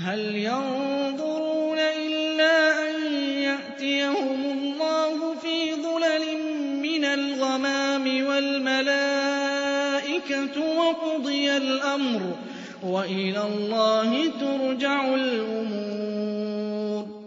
هَلْ يَنظُرُونَ إِلَّا أَن يَأْتِيَهُمُ اللَّهُ فِي ظُلَلٍ مِّنَ الْغَمَامِ وَالْمَلَائِكَةُ وَقُضِيَ الْأَمْرُ ۚ وَإِلَى اللَّهِ تُرْجَعُ الْأُمُورُ